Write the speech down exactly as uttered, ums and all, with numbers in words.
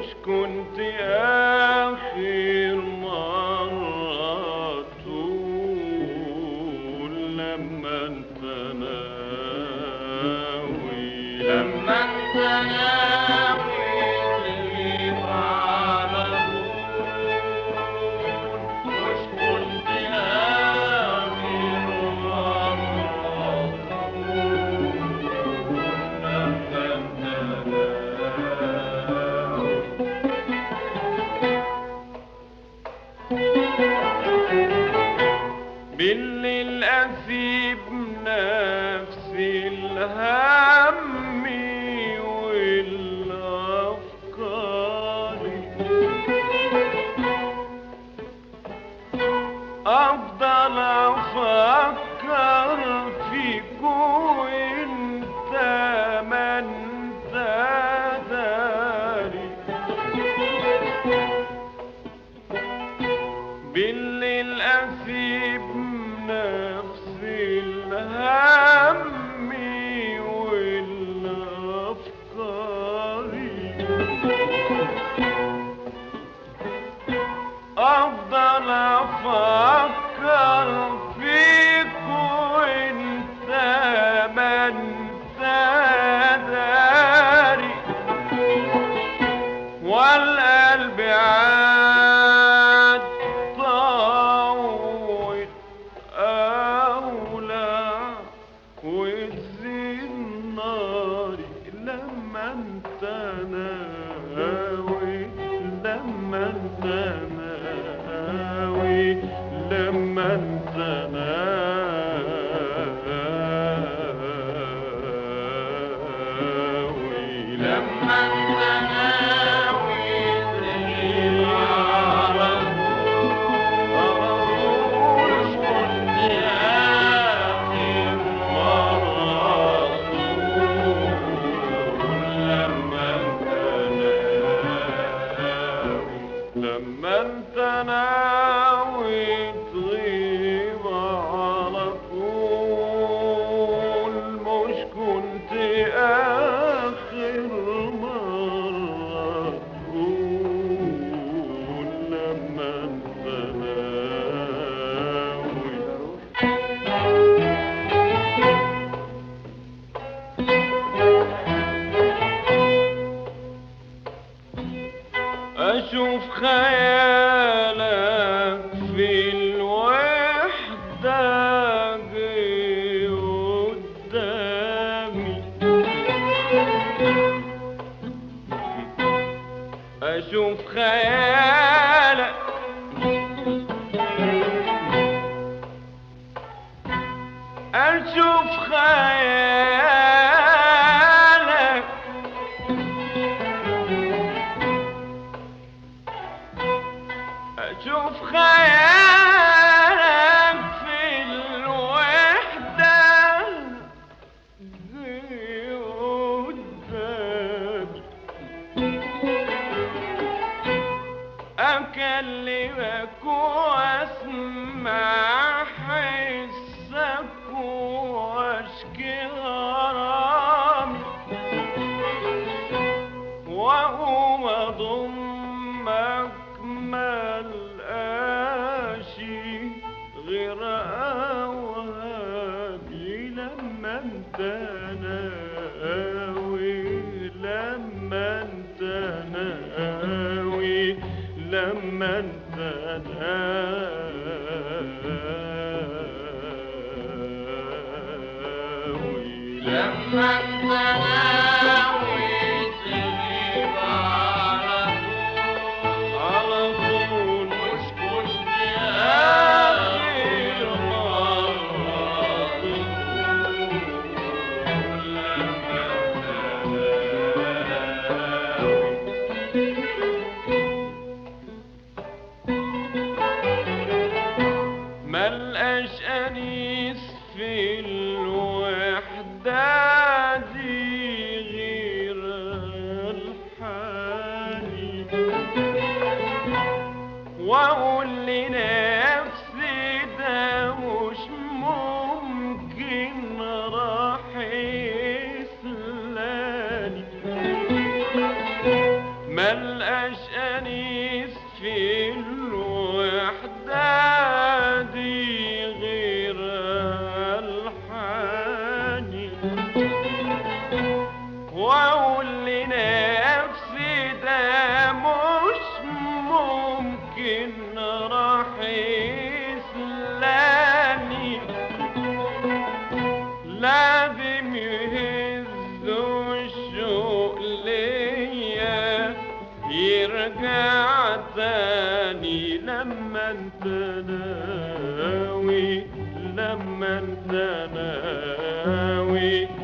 مش كنت آخر مرة تقول لما انت ناوي لما انت ناوي تغيب على طول مش كنت آخر مرة تقول لما انت بالليل أسيب نفسي الهم والأفكار أفضل أفكر فيك وانت ما انت داري بالليل أسيب نفسي الهم والأفكار أفضل أفكر فيك وانت ما انت داري والقلب عاد طاوت أولى وتزيد ناري لما انت ناوي لما انت ناوي لما انت ناوي لما انت ناوي تغيب على طول مش كنت آخر مرة تقول لما انت ناوي لما انت ناوي تغيب على طول مش كنت آخر مرة تقول لما انت ناوي أشوف خيالك في الوحدة جه قدامي أشوف خيالك أشوف خيالك أشوف خيالك في الوحدة جه قدامي أكلمك وأسمع حسك وأشكي غرامي وأقوم أضمك ملقاشي غير أوهامي لما انت ناوي لما انت ناوي لما انت ناوي لما انت ناوي تغيب على طول على طول في الوحدة دي غير الحاني، واقول لنفسي ده مش ممكن راح يسلاني، لازم يهزوا الشوق ليا يرجع تاني لما انت ناوي، لما انت ناوي